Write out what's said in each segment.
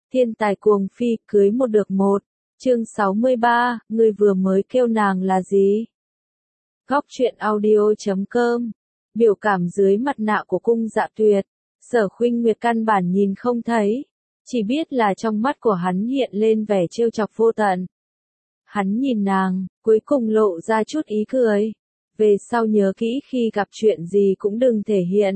Thiên tài cuồng phi, cưới một được một. Chương 63, ngươi vừa mới kêu nàng là gì? Góc truyện audio.com. Biểu cảm dưới mặt nạ của Cung Dạ Tuyệt, Sở Khuynh Nguyệt căn bản nhìn không thấy, chỉ biết là trong mắt của hắn hiện lên vẻ trêu chọc vô tận. Hắn nhìn nàng, cuối cùng lộ ra chút ý cười. Về sau nhớ kỹ khi gặp chuyện gì cũng đừng thể hiện.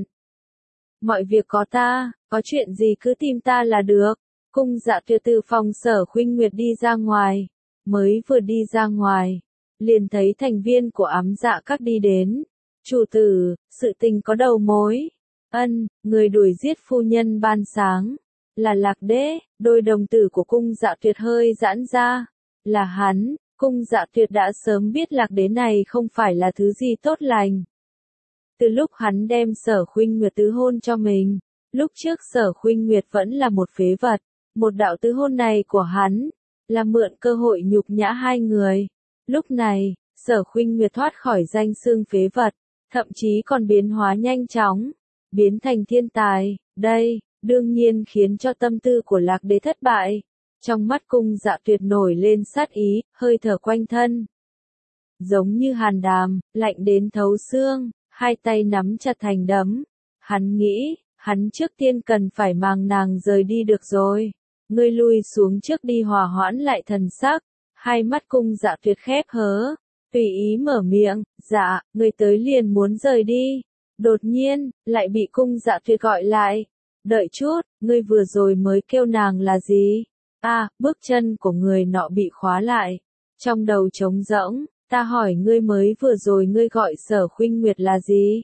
Mọi việc có ta, có chuyện gì cứ tìm ta là được. Cung Dạ Tuyệt từ phòng Sở Khuynh Nguyệt đi ra ngoài, mới vừa đi ra ngoài, liền thấy thành viên của Ám Dạ Các đi đến. Chủ tử, sự tình có đầu mối. Ân, người đuổi giết phu nhân ban sáng, là Lạc Đế. Đôi đồng tử của Cung Dạ Tuyệt hơi giãn ra. Là hắn. Cung Dạ Tuyệt đã sớm biết Lạc Đế này không phải là thứ gì tốt lành. Từ lúc hắn đem Sở Khuynh Nguyệt tứ hôn cho mình, lúc trước Sở Khuynh Nguyệt vẫn là một phế vật, một đạo tứ hôn này của hắn, là mượn cơ hội nhục nhã hai người. Lúc này, Sở Khuynh Nguyệt thoát khỏi danh xưng phế vật, thậm chí còn biến hóa nhanh chóng, biến thành thiên tài, đây, đương nhiên khiến cho tâm tư của Lạc Đế thất bại. Trong mắt Cung Dạ Tuyệt nổi lên sát ý, hơi thở quanh thân. Giống như hàn đàm, lạnh đến thấu xương, hai tay nắm chặt thành đấm. Hắn nghĩ, hắn trước tiên cần phải mang nàng rời đi được rồi. Ngươi lui xuống trước đi, hòa hoãn lại thần sắc. Hai mắt Cung Dạ Tuyệt khép hớ, tùy ý mở miệng, dạ, ngươi tới liền muốn rời đi. Đột nhiên, lại bị Cung Dạ Tuyệt gọi lại. Đợi chút, ngươi vừa rồi mới kêu nàng là gì? Bước chân của người nọ bị khóa lại. Trong đầu trống rỗng, ta hỏi ngươi mới vừa rồi ngươi gọi Sở Khuynh Nguyệt là gì?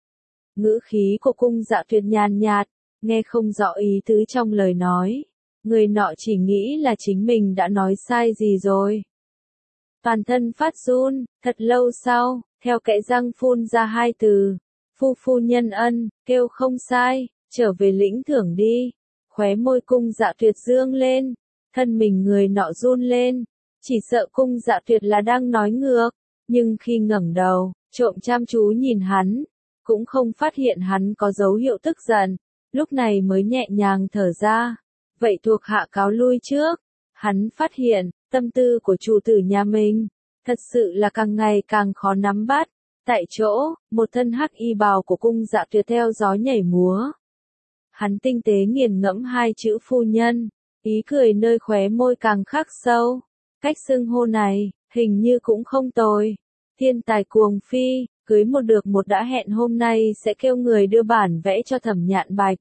Ngữ khí của Cung Dạ Tuyệt nhàn nhạt, nghe không rõ ý tứ trong lời nói. Người nọ chỉ nghĩ là chính mình đã nói sai gì rồi. Toàn thân phát run, thật lâu sau, theo kẽ răng phun ra hai từ. Phu nhân ân, kêu không sai, trở về lĩnh thưởng đi. Khóe môi Cung Dạ Tuyệt dương lên, thân mình người nọ run lên. Chỉ sợ Cung Dạ Tuyệt là đang nói ngược, nhưng khi ngẩng đầu, trộm chăm chú nhìn hắn, cũng không phát hiện hắn có dấu hiệu tức giận, lúc này mới nhẹ nhàng thở ra. Vậy thuộc hạ cáo lui trước. Hắn phát hiện, tâm tư của chủ tử nhà mình, thật sự là càng ngày càng khó nắm bắt. Tại chỗ, một thân hắc y bào của Cung Dạ Tuyệt theo gió nhảy múa. Hắn tinh tế nghiền ngẫm hai chữ phu nhân, ý cười nơi khóe môi càng khắc sâu. Cách xưng hô này, hình như cũng không tồi. Thiên tài cuồng phi, cưới một được một đã hẹn hôm nay sẽ kêu người đưa bản vẽ cho Thẩm Nhạn Bạch.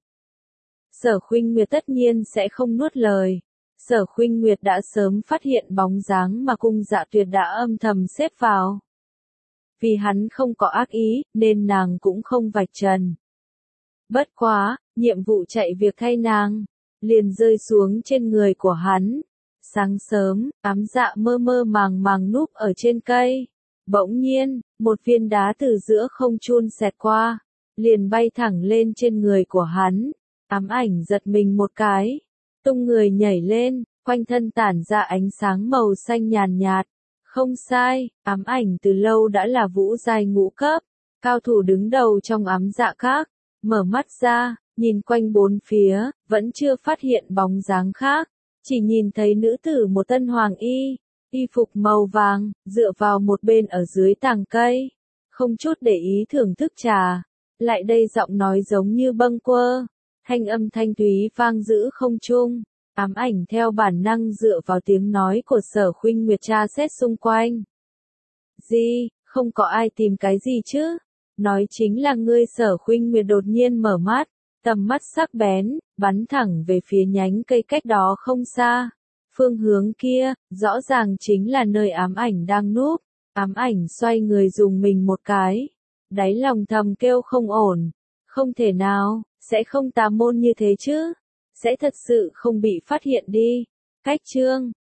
Sở Khuynh Nguyệt tất nhiên sẽ không nuốt lời. Sở Khuynh Nguyệt đã sớm phát hiện bóng dáng mà Cung Dạ Tuyệt đã âm thầm xếp vào. Vì hắn không có ác ý, nên nàng cũng không vạch trần. Bất quá, nhiệm vụ chạy việc thay nàng, liền rơi xuống trên người của hắn. Sáng sớm, Ám Dạ mơ mơ màng màng núp ở trên cây. Bỗng nhiên, một viên đá từ giữa không trung xẹt qua, liền bay thẳng lên trên người của hắn. Ám Ảnh giật mình một cái, tung người nhảy lên, quanh thân tản ra ánh sáng màu xanh nhàn nhạt. Không sai, Ám Ảnh từ lâu đã là vũ giai ngũ cấp, cao thủ đứng đầu trong Ám Dạ Các. Mở mắt ra, nhìn quanh bốn phía, vẫn chưa phát hiện bóng dáng khác, chỉ nhìn thấy nữ tử một thân hoàng y phục màu vàng, dựa vào một bên ở dưới tàng cây, không chút để ý thưởng thức trà. Lại đây giọng nói giống như bâng quơ, thanh âm thanh thúy vang giữ không trung. Ám Ảnh theo bản năng dựa vào tiếng nói của Sở Khuynh Nguyệt tra xét xung quanh. Gì, không có ai tìm cái gì chứ? Nói chính là ngươi. Sở Khuynh Nguyệt đột nhiên mở mắt, tầm mắt sắc bén, bắn thẳng về phía nhánh cây cách đó không xa. Phương hướng kia, rõ ràng chính là nơi Ám Ảnh đang núp. Ám Ảnh xoay người dùng mình một cái, đáy lòng thầm kêu không ổn. Không thể nào, sẽ không tà môn như thế chứ? Sẽ thật sự không bị phát hiện đi. Cách chương